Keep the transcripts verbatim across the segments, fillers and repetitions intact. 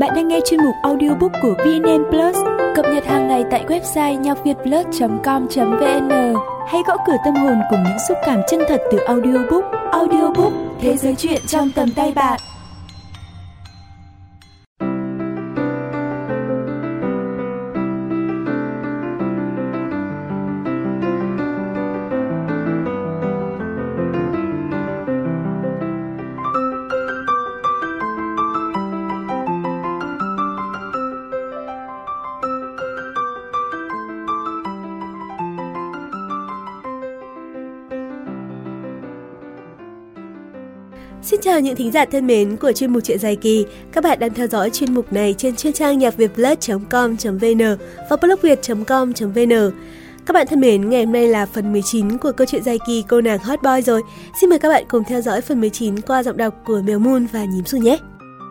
Bạn đang nghe chuyên mục audiobook của vê en en Plus, cập nhật hàng ngày tại website nhacvietplus chấm com chấm vn. Hãy gõ cửa tâm hồn cùng những xúc cảm chân thật từ audiobook. Audiobook, thế giới truyện trong tầm tay bạn. Xin chào những thính giả thân mến của chuyên mục Chuyện Dài Kỳ. Các bạn đang theo dõi chuyên mục này trên chuyên trang nhacvietplus chấm com chấm vn và blogviet chấm com chấm vn. Các bạn thân mến, ngày hôm nay là phần mười chín của câu chuyện dài kỳ Cô nàng hot boy rồi. Xin mời các bạn cùng theo dõi phần mười chín qua giọng đọc của Mèo Moon và Nhím Xù nhé.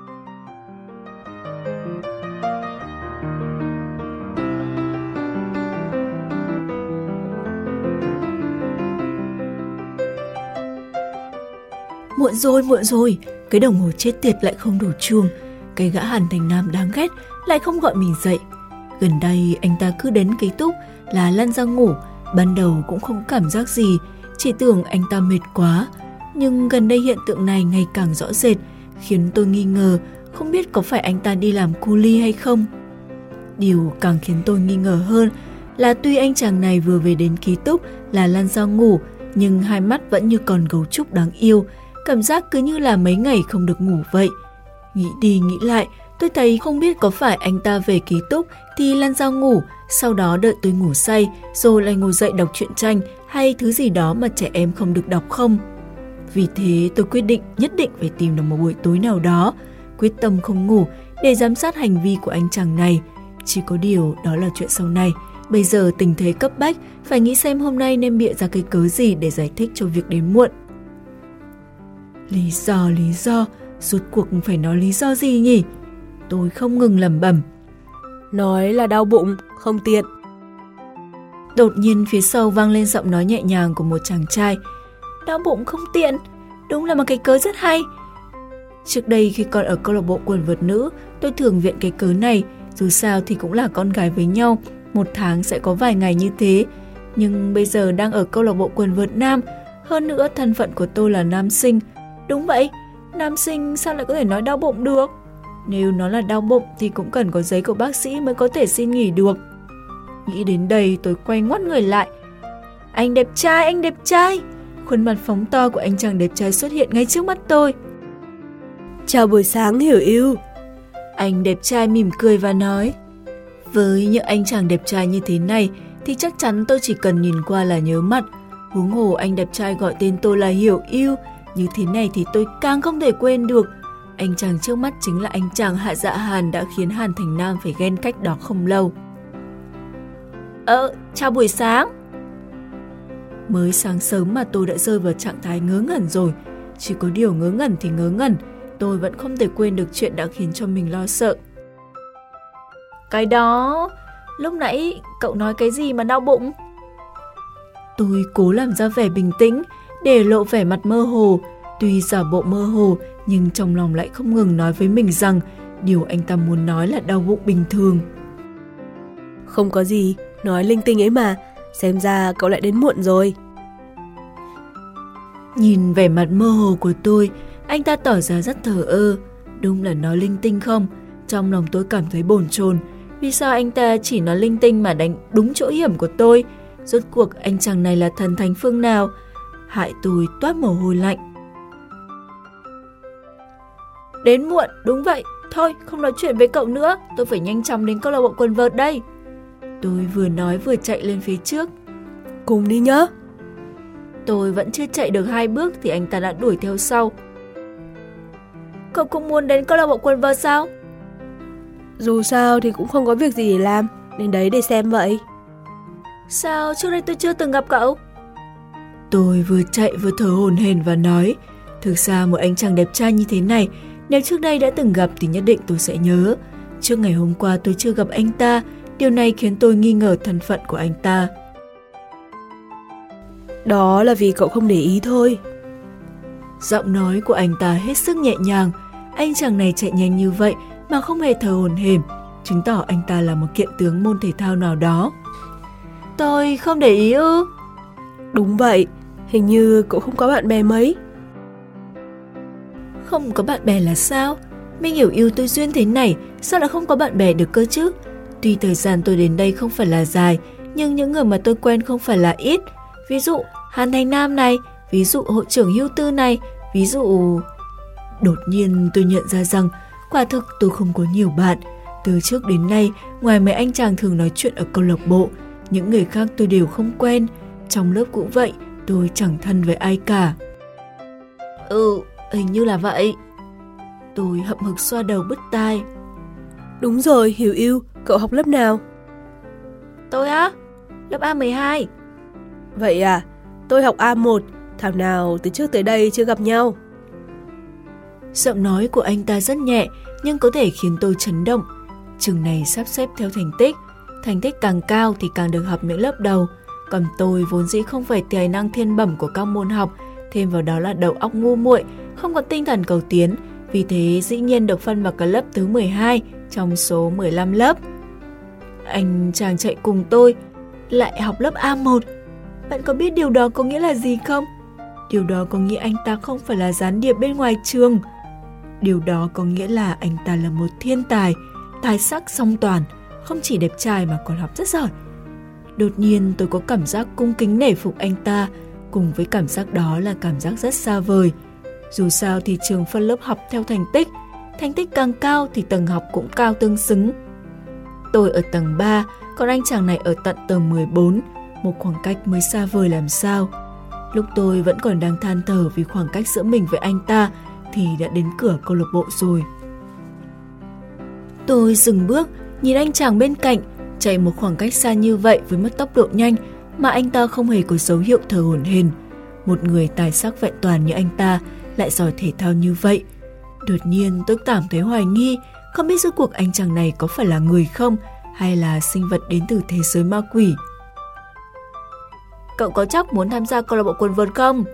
Muộn rồi, muộn rồi, cái đồng hồ chết tiệt lại không đổ chuông, cái gã Hàn Thành Nam đáng ghét lại không gọi mình dậy. Gần đây anh ta cứ đến ký túc là lăn ra ngủ, ban đầu cũng không cảm giác gì, chỉ tưởng anh ta mệt quá. Nhưng gần đây hiện tượng này ngày càng rõ rệt, khiến tôi nghi ngờ không biết có phải anh ta đi làm cu li hay không. Điều càng khiến tôi nghi ngờ hơn là tuy anh chàng này vừa về đến ký túc là lăn ra ngủ, nhưng hai mắt vẫn như con gấu trúc đáng yêu, cảm giác cứ như là mấy ngày không được ngủ vậy. Nghĩ đi nghĩ lại, tôi thấy không biết có phải anh ta về ký túc thì lăn ra ngủ, sau đó đợi tôi ngủ say, rồi lại ngồi dậy đọc truyện tranh hay thứ gì đó mà trẻ em không được đọc không. Vì thế tôi quyết định nhất định phải tìm được một buổi tối nào đó, quyết tâm không ngủ để giám sát hành vi của anh chàng này. Chỉ có điều đó là chuyện sau này. Bây giờ tình thế cấp bách, phải nghĩ xem hôm nay nên bịa ra cái cớ gì để giải thích cho việc đến muộn. Lý do, lý do, rốt cuộc phải nói lý do gì nhỉ? Tôi không ngừng lẩm bẩm. Nói là đau bụng, không tiện. Đột nhiên phía sau vang lên giọng nói nhẹ nhàng của một chàng trai. Đau bụng không tiện, đúng là một cái cớ rất hay. Trước đây khi còn ở câu lạc bộ quần vợt nữ, tôi thường viện cái cớ này, dù sao thì cũng là con gái với nhau, một tháng sẽ có vài ngày như thế. Nhưng bây giờ đang ở câu lạc bộ quần vợt nam, hơn nữa thân phận của tôi là nam sinh. Đúng vậy, nam sinh sao lại có thể nói đau bụng được? Nếu nó là đau bụng thì cũng cần có giấy của bác sĩ mới có thể xin nghỉ được. Nghĩ đến đây tôi quay ngoắt người lại. Anh đẹp trai, anh đẹp trai! Khuôn mặt phóng to của anh chàng đẹp trai xuất hiện ngay trước mắt tôi. Chào buổi sáng Hiểu Yêu. Anh đẹp trai mỉm cười và nói. Với những anh chàng đẹp trai như thế này thì chắc chắn tôi chỉ cần nhìn qua là nhớ mặt. Huống hồ anh đẹp trai gọi tên tôi là Hiểu Yêu, như thế này thì tôi càng không thể quên được. Anh chàng trước mắt chính là anh chàng Hạ Dạ Hàn đã khiến Hàn Thành Nam phải ghen cách đó không lâu. Ờ, chào buổi sáng. Mới sáng sớm mà tôi đã rơi vào trạng thái ngớ ngẩn rồi. Chỉ có điều ngớ ngẩn thì ngớ ngẩn, tôi vẫn không thể quên được chuyện đã khiến cho mình lo sợ. Cái đó, lúc nãy cậu nói cái gì mà đau bụng? Tôi cố làm ra vẻ bình tĩnh, để lộ vẻ mặt mơ hồ. Tuy giả bộ mơ hồ, nhưng trong lòng lại không ngừng nói với mình rằng điều anh ta muốn nói là đau bụng bình thường. Không có gì, nói linh tinh ấy mà, xem ra cậu lại đến muộn rồi. Nhìn vẻ mặt mơ hồ của tôi, anh ta tỏ ra rất thờ ơ. Đúng là nói linh tinh không? Trong lòng tôi cảm thấy bồn chồn. Vì sao anh ta chỉ nói linh tinh mà đánh đúng chỗ hiểm của tôi? Rốt cuộc anh chàng này là thần thánh phương nào? Hại tôi toát mồ hôi lạnh. Đến muộn, đúng vậy. Thôi, không nói chuyện với cậu nữa. Tôi phải nhanh chóng đến câu lạc bộ quần vợt đây. Tôi vừa nói vừa chạy lên phía trước. Cùng đi nhá. Tôi vẫn chưa chạy được hai bước thì anh ta đã đuổi theo sau. Cậu cũng muốn đến câu lạc bộ quần vợt sao? Dù sao thì cũng không có việc gì để làm, đến đấy để xem vậy. Sao trước đây tôi chưa từng gặp cậu? Tôi vừa chạy vừa thở hổn hển và nói, thực ra một anh chàng đẹp trai như thế này, nếu trước đây đã từng gặp thì nhất định tôi sẽ nhớ. Trước ngày hôm qua tôi chưa gặp anh ta, điều này khiến tôi nghi ngờ thân phận của anh ta. Đó là vì cậu không để ý thôi. Giọng nói của anh ta hết sức nhẹ nhàng. Anh chàng này chạy nhanh như vậy mà không hề thở hổn hển, chứng tỏ anh ta là một kiện tướng môn thể thao nào đó. Tôi không để ý ư? Đúng vậy, hình như cậu không có bạn bè mấy. Không có bạn bè là sao? Minh Hiểu yêu tôi duyên thế này, sao lại không có bạn bè được cơ chứ? Tuy thời gian tôi đến đây không phải là dài, nhưng những người mà tôi quen không phải là ít. Ví dụ Hàn Thành Nam này, ví dụ hội trưởng Hưu Tư này, ví dụ... Đột nhiên tôi nhận ra rằng quả thực tôi không có nhiều bạn. Từ trước đến nay, ngoài mấy anh chàng thường nói chuyện ở câu lạc bộ, những người khác tôi đều không quen. Trong lớp cũng vậy, tôi chẳng thân với ai cả. Ừ, hình như là vậy. Tôi hậm hực xoa đầu bứt tai. Đúng rồi, Hiểu yêu, cậu học lớp nào? Tôi á? Lớp A mười hai. Vậy à, tôi học A một, thảo nào từ trước tới đây chưa gặp nhau. Giọng nói của anh ta rất nhẹ, nhưng có thể khiến tôi chấn động. Trường này sắp xếp theo thành tích, thành tích càng cao thì càng được học những lớp đầu. Còn tôi vốn dĩ không phải tài năng thiên bẩm của các môn học, thêm vào đó là đầu óc ngu muội, không có tinh thần cầu tiến, vì thế dĩ nhiên được phân vào cái lớp thứ mười hai trong số mười lăm lớp. Anh chàng chạy cùng tôi lại học lớp A một. Bạn có biết điều đó có nghĩa là gì không? Điều đó có nghĩa anh ta không phải là gián điệp bên ngoài trường. Điều đó có nghĩa là anh ta là một thiên tài, tài sắc song toàn, không chỉ đẹp trai mà còn học rất giỏi. Đột nhiên tôi có cảm giác cung kính nể phục anh ta, cùng với cảm giác đó là cảm giác rất xa vời. Dù sao thì trường phân lớp học theo thành tích, thành tích càng cao thì tầng học cũng cao tương xứng. Tôi ở tầng ba, còn anh chàng này ở tận tầng mười bốn, một khoảng cách mới xa vời làm sao. Lúc tôi vẫn còn đang than thở vì khoảng cách giữa mình với anh ta thì đã đến cửa câu lạc bộ rồi. Tôi dừng bước, nhìn anh chàng bên cạnh, chạy một khoảng cách xa như vậy với mất tốc độ nhanh mà anh ta không hề có dấu hiệu thở hổn hển. Một người tài sắc vẹn toàn như anh ta lại giỏi thể thao như vậy. Đột nhiên tôi cảm thấy hoài nghi, không biết rốt cuộc anh chàng này có phải là người không hay là sinh vật đến từ thế giới ma quỷ. Cậu có chắc muốn tham gia câu lạc bộ quần vợt không?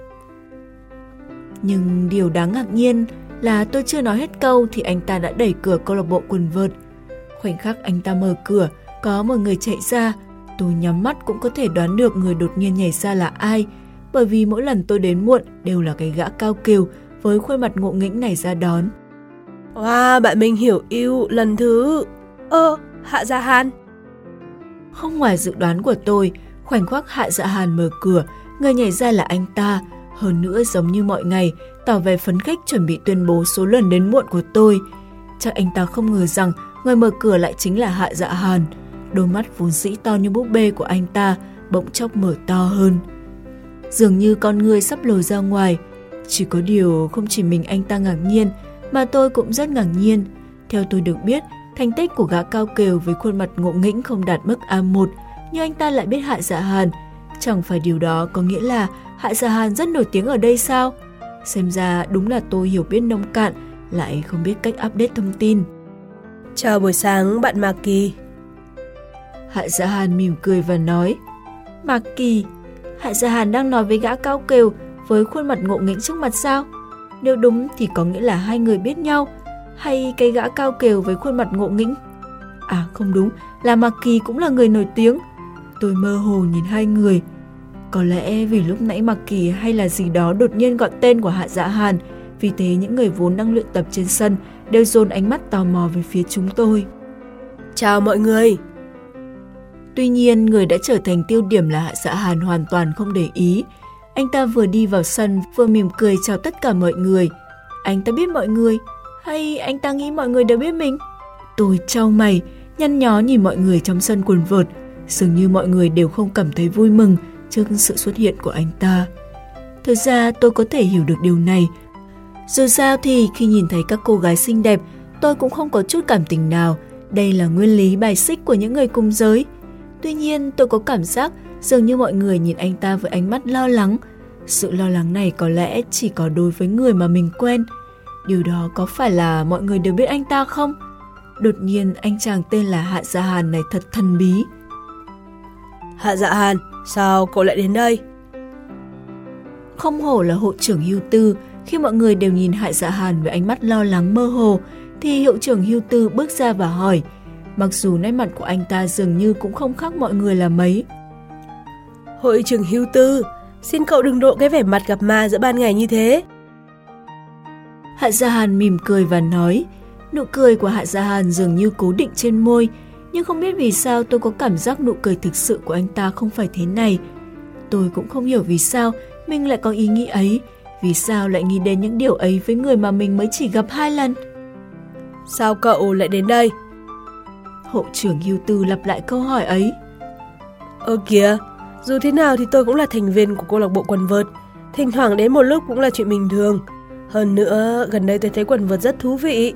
Nhưng điều đáng ngạc nhiên là tôi chưa nói hết câu thì anh ta đã đẩy cửa câu lạc bộ quần vợt. Khoảnh khắc anh ta mở cửa, có một người chạy ra. Tôi nhắm mắt cũng có thể đoán được người đột nhiên nhảy ra là ai, bởi vì mỗi lần tôi đến muộn đều là cái gã cao kiều với khuôn mặt ngộ nghĩnh này ra đón. Wow, bạn mình Hiểu yêu lần thứ... Ơ, Hạ Dạ Hàn. Không ngoài dự đoán của tôi, khoảnh khắc Hạ Dạ Hàn mở cửa, người nhảy ra là anh ta. Hơn nữa giống như mọi ngày, tỏ vẻ phấn khích chuẩn bị tuyên bố số lần đến muộn của tôi. Chắc anh ta không ngờ rằng người mở cửa lại chính là Hạ Dạ Hàn. Đôi mắt vốn dĩ to như búp bê của anh ta bỗng chốc mở to hơn. Dường như con người sắp lồi ra ngoài. Chỉ có điều không chỉ mình anh ta ngạc nhiên, mà tôi cũng rất ngạc nhiên. Theo tôi được biết, thành tích của gã cao kiều với khuôn mặt ngộ nghĩnh không đạt mức A một, nhưng anh ta lại biết Hạ Dạ Hàn. Chẳng phải điều đó có nghĩa là Hạ Dạ Hàn rất nổi tiếng ở đây sao? Xem ra đúng là tôi hiểu biết nông cạn, lại không biết cách update thông tin. Chào buổi sáng bạn Mạc Kỳ. Hạ Dạ Hàn mỉm cười và nói. Mạc Kỳ? Hạ Dạ Hàn đang nói với gã cao kiều với khuôn mặt ngộ nghĩnh trước mặt sao? Nếu đúng thì có nghĩa là hai người biết nhau, hay cái gã cao kiều với khuôn mặt ngộ nghĩnh? À không đúng, là Mạc Kỳ cũng là người nổi tiếng. Tôi mơ hồ nhìn hai người. Có lẽ vì lúc nãy Mạc Kỳ hay là gì đó đột nhiên gọi tên của Hạ Dạ Hàn, vì thế những người vốn đang luyện tập trên sân đều dồn ánh mắt tò mò về phía chúng tôi. Chào mọi người. Tuy nhiên, người đã trở thành tiêu điểm là Hạ Dạ Hàn hoàn toàn không để ý. Anh ta vừa đi vào sân vừa mỉm cười chào tất cả mọi người. Anh ta biết mọi người, hay anh ta nghĩ mọi người đều biết mình? Tôi chau mày, nhăn nhó nhìn mọi người trong sân quần vợt. Dường như mọi người đều không cảm thấy vui mừng trước sự xuất hiện của anh ta. Thực ra tôi có thể hiểu được điều này. Dù sao thì khi nhìn thấy các cô gái xinh đẹp, tôi cũng không có chút cảm tình nào. Đây là nguyên lý bài xích của những người cùng giới. Tuy nhiên tôi có cảm giác dường như mọi người nhìn anh ta với ánh mắt lo lắng. Sự lo lắng này có lẽ chỉ có đối với người mà mình quen. Điều đó có phải là mọi người đều biết anh ta không? Đột nhiên anh chàng tên là Hạ Dạ Hàn này thật thần bí. Hạ Dạ Hàn, sao cậu lại đến đây? Không hổ là hội trưởng Hưu Tư, khi mọi người đều nhìn Hạ Dạ Hàn với ánh mắt lo lắng mơ hồ, thì hiệu trưởng Hưu Tư bước ra và hỏi, mặc dù nét mặt của anh ta dường như cũng không khác mọi người là mấy. Hội trưởng Hưu Tư, xin cậu đừng độ cái vẻ mặt gặp ma giữa ban ngày như thế. Hạ Gia Hàn mỉm cười và nói, nụ cười của Hạ Gia Hàn dường như cố định trên môi, nhưng không biết vì sao tôi có cảm giác nụ cười thực sự của anh ta không phải thế này. Tôi cũng không hiểu vì sao mình lại có ý nghĩ ấy, vì sao lại nghĩ đến những điều ấy với người mà mình mới chỉ gặp hai lần. Sao cậu lại đến đây? Hội trưởng Hưu Tư lặp lại câu hỏi ấy. Ơ kìa, dù thế nào thì tôi cũng là thành viên của câu lạc bộ quần vợt, thỉnh thoảng đến một lúc cũng là chuyện bình thường. Hơn nữa, gần đây tôi thấy quần vợt rất thú vị.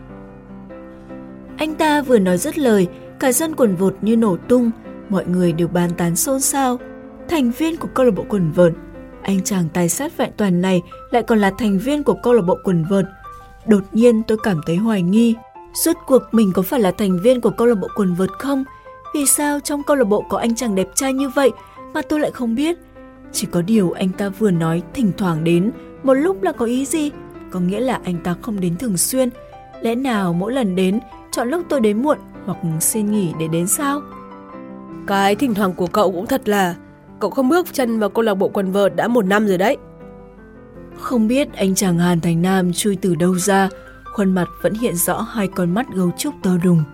Anh ta vừa nói dứt lời, cả sân quần vợt như nổ tung, mọi người đều bàn tán xôn xao. Thành viên của câu lạc bộ quần vợt, anh chàng tài sát vẹn toàn này lại còn là thành viên của câu lạc bộ quần vợt. Đột nhiên tôi cảm thấy hoài nghi, rốt cuộc mình có phải là thành viên của câu lạc bộ quần vợt không? Vì sao trong câu lạc bộ có anh chàng đẹp trai như vậy mà tôi lại không biết? Chỉ có điều anh ta vừa nói thỉnh thoảng đến, một lúc là có ý gì? Có nghĩa là anh ta không đến thường xuyên. Lẽ nào mỗi lần đến, chọn lúc tôi đến muộn hoặc xin nghỉ để đến sao? Cái thỉnh thoảng của cậu cũng thật là, cậu không bước chân vào câu lạc bộ quần vợt đã một năm rồi đấy. Không biết anh chàng Hàn Thành Nam chui từ đâu ra, khuôn mặt vẫn hiện rõ hai con mắt gấu trúc to đùng.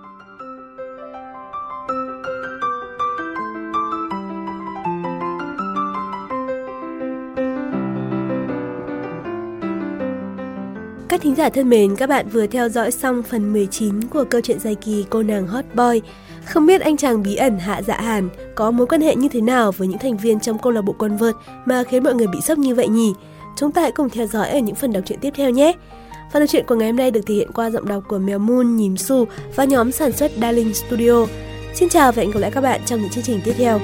Các thính giả thân mến, các bạn vừa theo dõi xong phần mười chín của câu chuyện dài kỳ Cô nàng hot boy. Không biết anh chàng bí ẩn Hạ Dạ Hàn có mối quan hệ như thế nào với những thành viên trong câu lạc bộ quần vợt mà khiến mọi người bị sốc như vậy nhỉ? Chúng ta hãy cùng theo dõi ở những phần đọc truyện tiếp theo nhé. Phần đọc truyện của ngày hôm nay được thể hiện qua giọng đọc của Mèo Moon, Nhím Su và nhóm sản xuất Darling Studio. Xin chào và hẹn gặp lại các bạn trong những chương trình tiếp theo.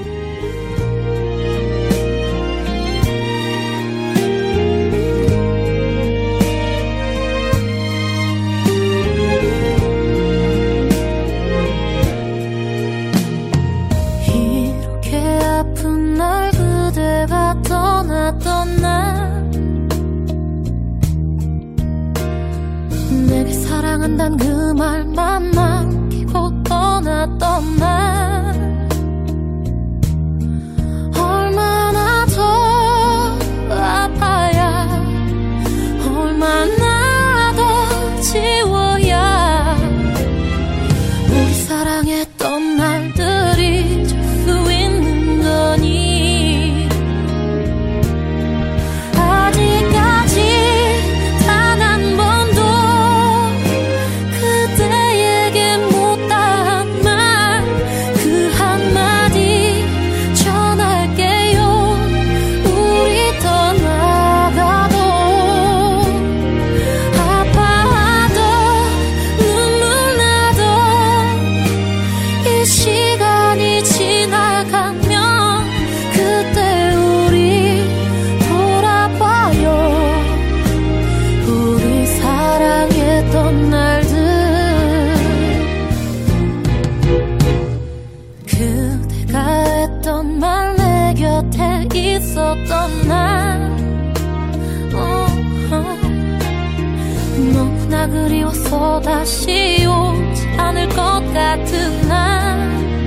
사랑한단 그 말만 남기고 떠났던 날 얼마나 더 아파야 얼마나 더 지워야 우리 사랑했던 날들이 줄 수 있는 거니 아직까지 있었던 날 oh, oh. 너무나 그리워서 다시 오지 않을 것 같은 날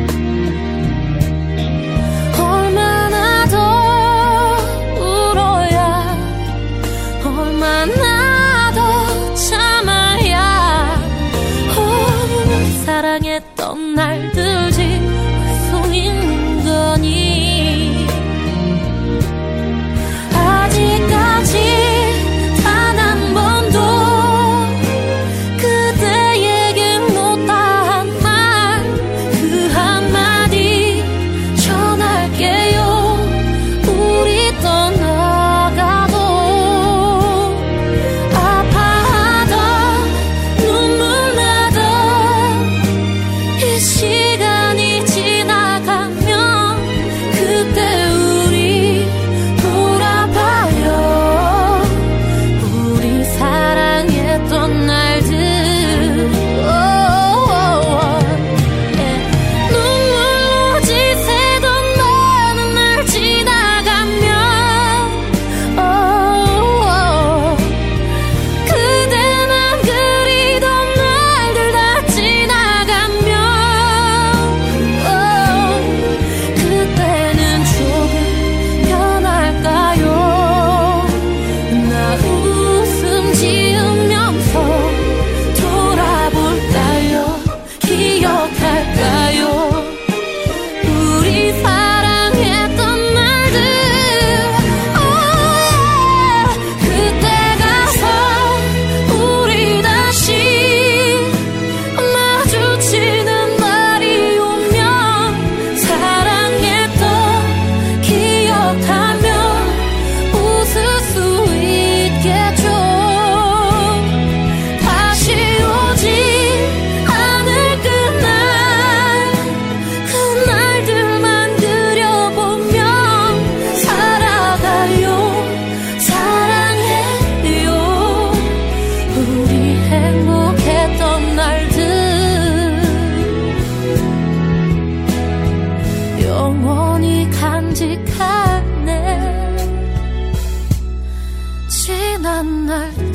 얼마나 더 울어야 얼마나 더 참아야 oh, 사랑했던 날들 지울 수 있는 거니 아직까지 단 한 번도 그대에게 못한 말 날